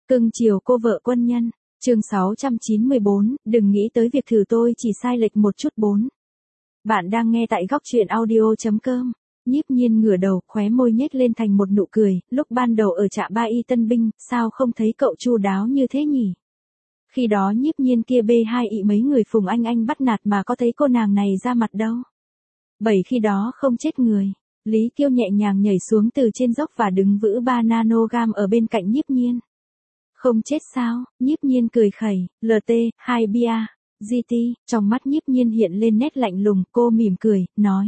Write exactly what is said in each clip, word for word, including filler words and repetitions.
Cưng chiều cô vợ quân nhân. Chương sáu trăm chín mươi bốn, đừng nghĩ tới việc thử tôi chỉ sai lệch một chút bốn. Bạn đang nghe tại góc truyện audio.com. Nhiếp Nhiên ngửa đầu, khóe môi nhếch lên thành một nụ cười, lúc ban đầu ở trạm Ba Y Tân Binh, sao không thấy cậu chu đáo như thế nhỉ? Khi đó Nhiếp Nhiên kia bê hai ị mấy người Phùng Anh Anh bắt nạt mà có thấy cô nàng này ra mặt đâu. Bảy khi đó không chết người. Lý Kiêu nhẹ nhàng nhảy xuống từ trên dốc và đứng vững ba nanogam ở bên cạnh Nhiếp Nhiên. Không chết sao? Nhiếp Nhiên cười khẩy, lờ tê, hai bia, giê tê, trong mắt Nhiếp Nhiên hiện lên nét lạnh lùng, cô mỉm cười, nói.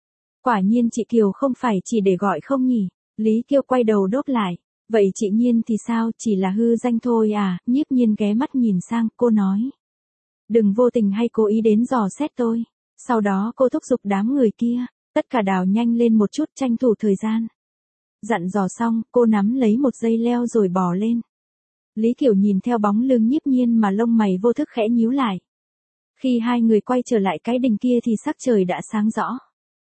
Quả nhiên chị Kiều không phải chỉ để gọi không nhỉ? Lý Kiêu quay đầu đốt lại. Vậy chị Nhiên thì sao, chỉ là hư danh thôi à? Nhiếp Nhiên ghé mắt nhìn sang, cô nói. Đừng vô tình hay cố ý đến dò xét tôi. Sau đó cô thúc giục đám người kia, tất cả đào nhanh lên một chút tranh thủ thời gian. Dặn dò xong, cô nắm lấy một dây leo rồi bò lên. Lý Kiểu nhìn theo bóng lưng Nhiếp Nhiên mà lông mày vô thức khẽ nhíu lại. Khi hai người quay trở lại cái đình kia thì sắc trời đã sáng rõ.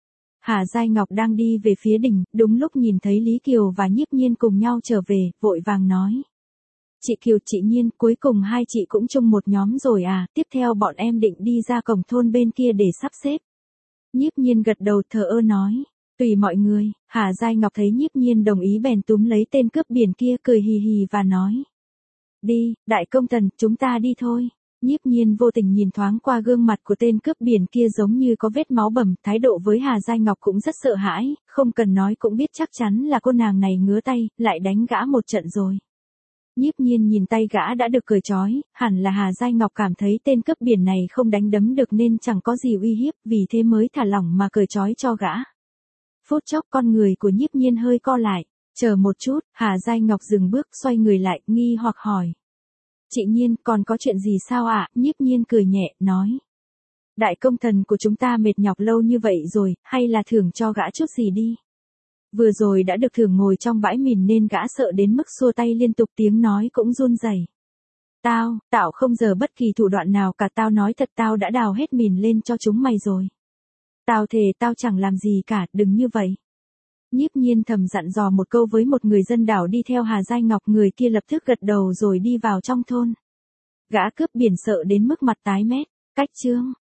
Hà Giai Ngọc đang đi về phía đình, đúng lúc nhìn thấy Lý Kiều và Nhiếp Nhiên cùng nhau trở về, vội vàng nói. Chị Kiều, chị Nhiên, cuối cùng hai chị cũng chung một nhóm rồi à, tiếp theo bọn em định đi ra cổng thôn bên kia để sắp xếp. Nhiếp Nhiên gật đầu thờ ơ nói. Tùy mọi người. Hà Giai Ngọc thấy Nhiếp Nhiên đồng ý bèn túm lấy tên cướp biển kia cười hì hì và nói. Đi, đại công thần, chúng ta đi thôi. Nhiếp Nhiên vô tình nhìn thoáng qua gương mặt của tên cướp biển kia giống như có vết máu bầm, thái độ với Hà Giai Ngọc cũng rất sợ hãi, không cần nói cũng biết chắc chắn là cô nàng này ngứa tay, lại đánh gã một trận rồi. Nhiếp Nhiên nhìn tay gã đã được cởi trói, hẳn là Hà Giai Ngọc cảm thấy tên cướp biển này không đánh đấm được nên chẳng có gì uy hiếp, vì thế mới thả lỏng mà cởi trói cho gã. Phút chốc con người của Nhiếp Nhiên hơi co lại, chờ một chút, Hà Giai Ngọc dừng bước xoay người lại, nghi hoặc hỏi. Chị Nhiên, còn có chuyện gì sao ạ? À? Nhiếp Nhiên cười nhẹ, nói. Đại công thần của chúng ta mệt nhọc lâu như vậy rồi, hay là thưởng cho gã chút gì đi. Vừa rồi đã được thưởng ngồi trong bãi mìn nên gã sợ đến mức xua tay liên tục, tiếng nói cũng run rẩy. Tao, tao không giờ bất kỳ thủ đoạn nào cả, tao nói thật, tao đã đào hết mìn lên cho chúng mày rồi. Tao thề tao chẳng làm gì cả, đừng như vậy. Nhiếp Nhiên thầm dặn dò một câu với một người dân đảo đi theo Hà Giai Ngọc, người kia lập tức gật đầu rồi đi vào trong thôn. Gã cướp biển sợ đến mức mặt tái mét, cách chương.